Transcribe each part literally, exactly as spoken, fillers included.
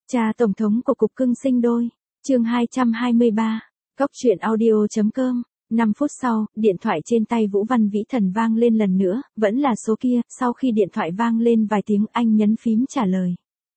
Cha Tổng thống của Cục Cưng Sinh Đôi, chương hai trăm hai mươi ba, Cóc truyện audio.com. năm phút sau, điện thoại trên tay Vũ Văn Vĩ Thần vang lên lần nữa, vẫn là số kia. Sau khi điện thoại vang lên vài tiếng, anh nhấn phím trả lời.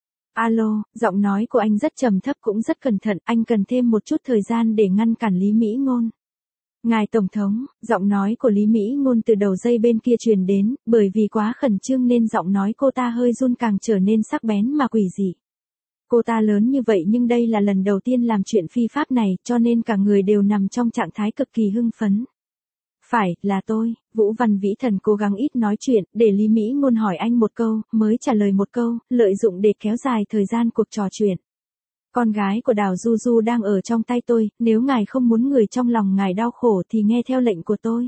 Alo, giọng nói của anh rất trầm thấp cũng rất cẩn thận, anh cần thêm một chút thời gian để ngăn cản Lý Mỹ Ngôn. Ngài Tổng thống, giọng nói của Lý Mỹ Ngôn từ đầu dây bên kia truyền đến, bởi vì quá khẩn trương nên giọng nói cô ta hơi run, càng trở nên sắc bén mà quỷ dị. Cô ta lớn như vậy nhưng đây là lần đầu tiên làm chuyện phi pháp này, cho nên cả người đều nằm trong trạng thái cực kỳ hưng phấn. Phải, là tôi. Vũ Văn Vĩ Thần cố gắng ít nói chuyện, để Lý Mỹ Ngôn hỏi anh một câu, mới trả lời một câu, lợi dụng để kéo dài thời gian cuộc trò chuyện. Con gái của Đào Du Du đang ở trong tay tôi, nếu ngài không muốn người trong lòng ngài đau khổ thì nghe theo lệnh của tôi.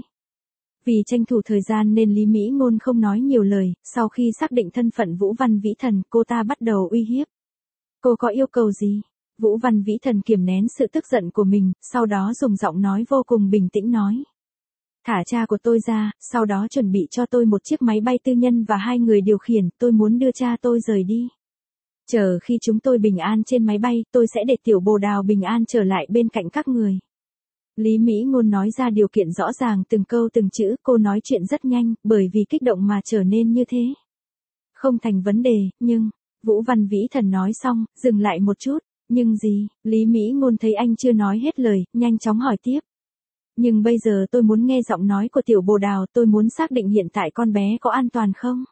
Vì tranh thủ thời gian nên Lý Mỹ Ngôn không nói nhiều lời, sau khi xác định thân phận Vũ Văn Vĩ Thần, cô ta bắt đầu uy hiếp. Cô có yêu cầu gì? Vũ Văn Vĩ Thần kiềm nén sự tức giận của mình, sau đó dùng giọng nói vô cùng bình tĩnh nói. Thả cha của tôi ra, sau đó chuẩn bị cho tôi một chiếc máy bay tư nhân và hai người điều khiển, tôi muốn đưa cha tôi rời đi. Chờ khi chúng tôi bình an trên máy bay, tôi sẽ để tiểu bồ đào bình an trở lại bên cạnh các người. Lý Mỹ Ngôn nói ra điều kiện rõ ràng từng câu từng chữ, cô nói chuyện rất nhanh, bởi vì kích động mà trở nên như thế. Không thành vấn đề, nhưng... Vũ Văn Vĩ Thần nói xong, dừng lại một chút, nhưng gì? Lý Mỹ Ngôn thấy anh chưa nói hết lời, nhanh chóng hỏi tiếp. Nhưng bây giờ tôi muốn nghe giọng nói của tiểu bồ đào, tôi muốn xác định hiện tại con bé có an toàn không?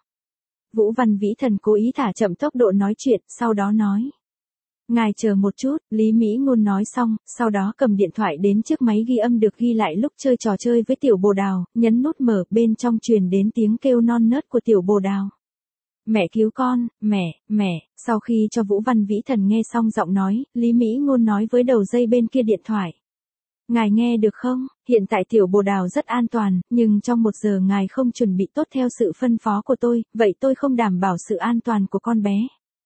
Vũ Văn Vĩ Thần cố ý thả chậm tốc độ nói chuyện, sau đó nói. Ngài chờ một chút, Lý Mỹ Ngôn nói xong, sau đó cầm điện thoại đến chiếc máy ghi âm được ghi lại lúc chơi trò chơi với tiểu bồ đào, nhấn nút mở, bên trong truyền đến tiếng kêu non nớt của tiểu bồ đào. Mẹ cứu con, mẹ, mẹ. Sau khi cho Vũ Văn Vĩ Thần nghe xong giọng nói, Lý Mỹ Ngôn nói với đầu dây bên kia điện thoại. Ngài nghe được không? Hiện tại tiểu bồ đào rất an toàn, nhưng trong một giờ ngài không chuẩn bị tốt theo sự phân phó của tôi, vậy tôi không đảm bảo sự an toàn của con bé.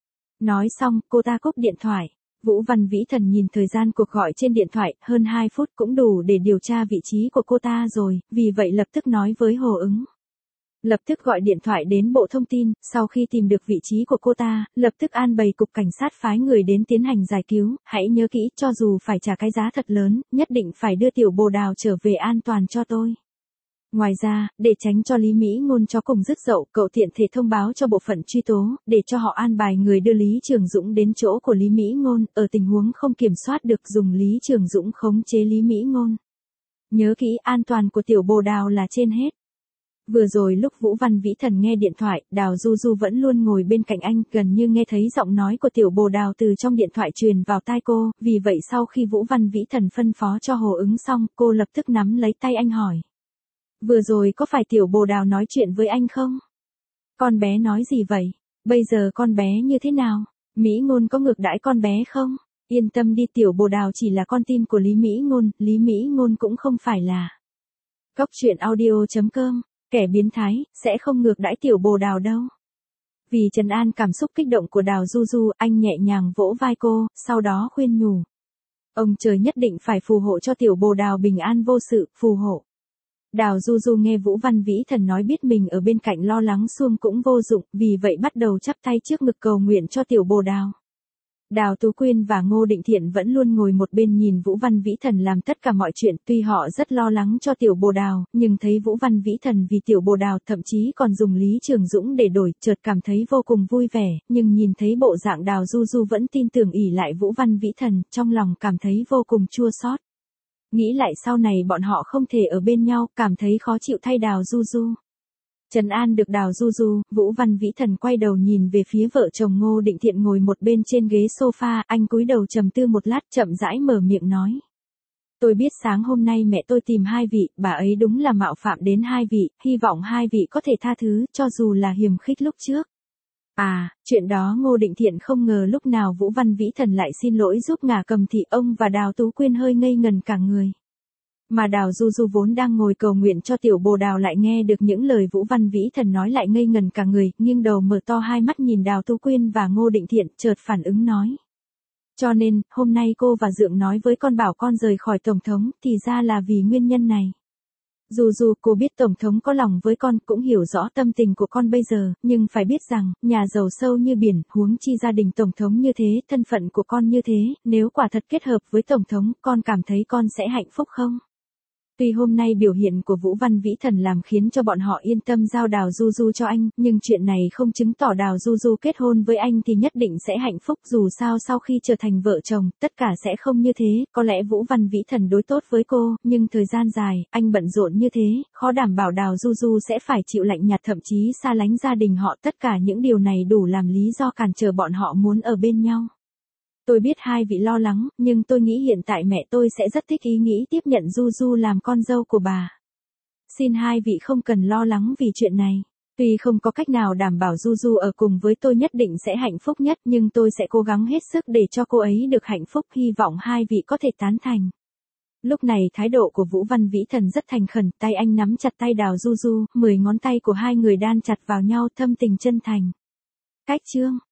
Nói xong, cô ta cúp điện thoại. Vũ Văn Vĩ Thần nhìn thời gian cuộc gọi trên điện thoại, hơn hai phút cũng đủ để điều tra vị trí của cô ta rồi, vì vậy lập tức nói với Hồ Ứng. Lập tức gọi điện thoại đến Bộ Thông tin, sau khi tìm được vị trí của cô ta, lập tức an bày cục cảnh sát phái người đến tiến hành giải cứu, hãy nhớ kỹ, cho dù phải trả cái giá thật lớn, nhất định phải đưa tiểu bồ đào trở về an toàn cho tôi. Ngoài ra, để tránh cho Lý Mỹ Ngôn cho cùng dứt dậu, cậu tiện thể thông báo cho bộ phận truy tố, để cho họ an bài người đưa Lý Trường Dũng đến chỗ của Lý Mỹ Ngôn, ở tình huống không kiểm soát được dùng Lý Trường Dũng khống chế Lý Mỹ Ngôn. Nhớ kỹ, an toàn của tiểu bồ đào là trên hết. Vừa rồi lúc Vũ Văn Vĩ Thần nghe điện thoại, Đào Du Du vẫn luôn ngồi bên cạnh anh, gần như nghe thấy giọng nói của tiểu bồ đào từ trong điện thoại truyền vào tai cô, vì vậy sau khi Vũ Văn Vĩ Thần phân phó cho Hồ Ứng xong, cô lập tức nắm lấy tay anh hỏi. Vừa rồi có phải tiểu bồ đào nói chuyện với anh không? Con bé nói gì vậy? Bây giờ con bé như thế nào? Mỹ Ngôn có ngược đãi con bé không? Yên tâm đi, tiểu bồ đào chỉ là con tin của Lý Mỹ Ngôn, Lý Mỹ Ngôn cũng không phải là. Cóc truyện audio.com. Kẻ biến thái, sẽ không ngược đãi tiểu bồ đào đâu. Vì trấn an cảm xúc kích động của Đào Du Du, anh nhẹ nhàng vỗ vai cô, sau đó khuyên nhủ. Ông trời nhất định phải phù hộ cho tiểu bồ đào bình an vô sự, phù hộ. Đào Du Du nghe Vũ Văn Vĩ Thần nói biết mình ở bên cạnh lo lắng suông cũng vô dụng, vì vậy bắt đầu chắp tay trước ngực cầu nguyện cho tiểu bồ đào. Đào Tú Quyên và Ngô Định Thiện vẫn luôn ngồi một bên nhìn Vũ Văn Vĩ Thần làm tất cả mọi chuyện, tuy họ rất lo lắng cho tiểu bồ đào, nhưng thấy Vũ Văn Vĩ Thần vì tiểu bồ đào thậm chí còn dùng Lý Trường Dũng để đổi, chợt cảm thấy vô cùng vui vẻ, nhưng nhìn thấy bộ dạng Đào Du Du vẫn tin tưởng ỷ lại Vũ Văn Vĩ Thần, trong lòng cảm thấy vô cùng chua xót. Nghĩ lại sau này bọn họ không thể ở bên nhau, cảm thấy khó chịu thay Đào Du Du. Trấn an được Đào Du Du, Vũ Văn Vĩ Thần quay đầu nhìn về phía vợ chồng Ngô Định Thiện ngồi một bên trên ghế sofa, anh cúi đầu trầm tư một lát, chậm rãi mở miệng nói. Tôi biết sáng hôm nay mẹ tôi tìm hai vị, bà ấy đúng là mạo phạm đến hai vị, hy vọng hai vị có thể tha thứ, cho dù là hiềm khích lúc trước. À, chuyện đó Ngô Định Thiện không ngờ lúc nào Vũ Văn Vĩ Thần lại xin lỗi giúp ngả cầm thì ông và Đào Tú Quyên hơi ngây ngần cả người. Mà Đào Du Du vốn đang ngồi cầu nguyện cho tiểu bồ đào lại nghe được những lời Vũ Văn Vĩ Thần nói lại ngây ngần cả người, nghiêng đầu mở to hai mắt nhìn Đào Tú Quyên và Ngô Định Thiện, chợt phản ứng nói. Cho nên, hôm nay cô và Dượng nói với con bảo con rời khỏi Tổng thống, thì ra là vì nguyên nhân này. Dù dù cô biết Tổng thống có lòng với con, cũng hiểu rõ tâm tình của con bây giờ, nhưng phải biết rằng, nhà giàu sâu như biển, huống chi gia đình Tổng thống như thế, thân phận của con như thế, nếu quả thật kết hợp với Tổng thống, con cảm thấy con sẽ hạnh phúc không? Tuy hôm nay biểu hiện của Vũ Văn Vĩ Thần làm khiến cho bọn họ yên tâm giao Đào Du Du cho anh, nhưng chuyện này không chứng tỏ Đào Du Du kết hôn với anh thì nhất định sẽ hạnh phúc, dù sao sau khi trở thành vợ chồng, tất cả sẽ không như thế, có lẽ Vũ Văn Vĩ Thần đối tốt với cô, nhưng thời gian dài, anh bận rộn như thế, khó đảm bảo Đào Du Du sẽ phải chịu lạnh nhạt thậm chí xa lánh gia đình họ, tất cả những điều này đủ làm lý do cản trở bọn họ muốn ở bên nhau. Tôi biết hai vị lo lắng, nhưng tôi nghĩ hiện tại mẹ tôi sẽ rất thích ý nghĩ tiếp nhận Du Du làm con dâu của bà. Xin hai vị không cần lo lắng vì chuyện này. Tuy không có cách nào đảm bảo Du Du ở cùng với tôi nhất định sẽ hạnh phúc nhất, nhưng tôi sẽ cố gắng hết sức để cho cô ấy được hạnh phúc, hy vọng hai vị có thể tán thành. Lúc này thái độ của Vũ Văn Vĩ Thần rất thành khẩn, tay anh nắm chặt tay Đào Du Du, mười ngón tay của hai người đan chặt vào nhau thâm tình chân thành. Cách chương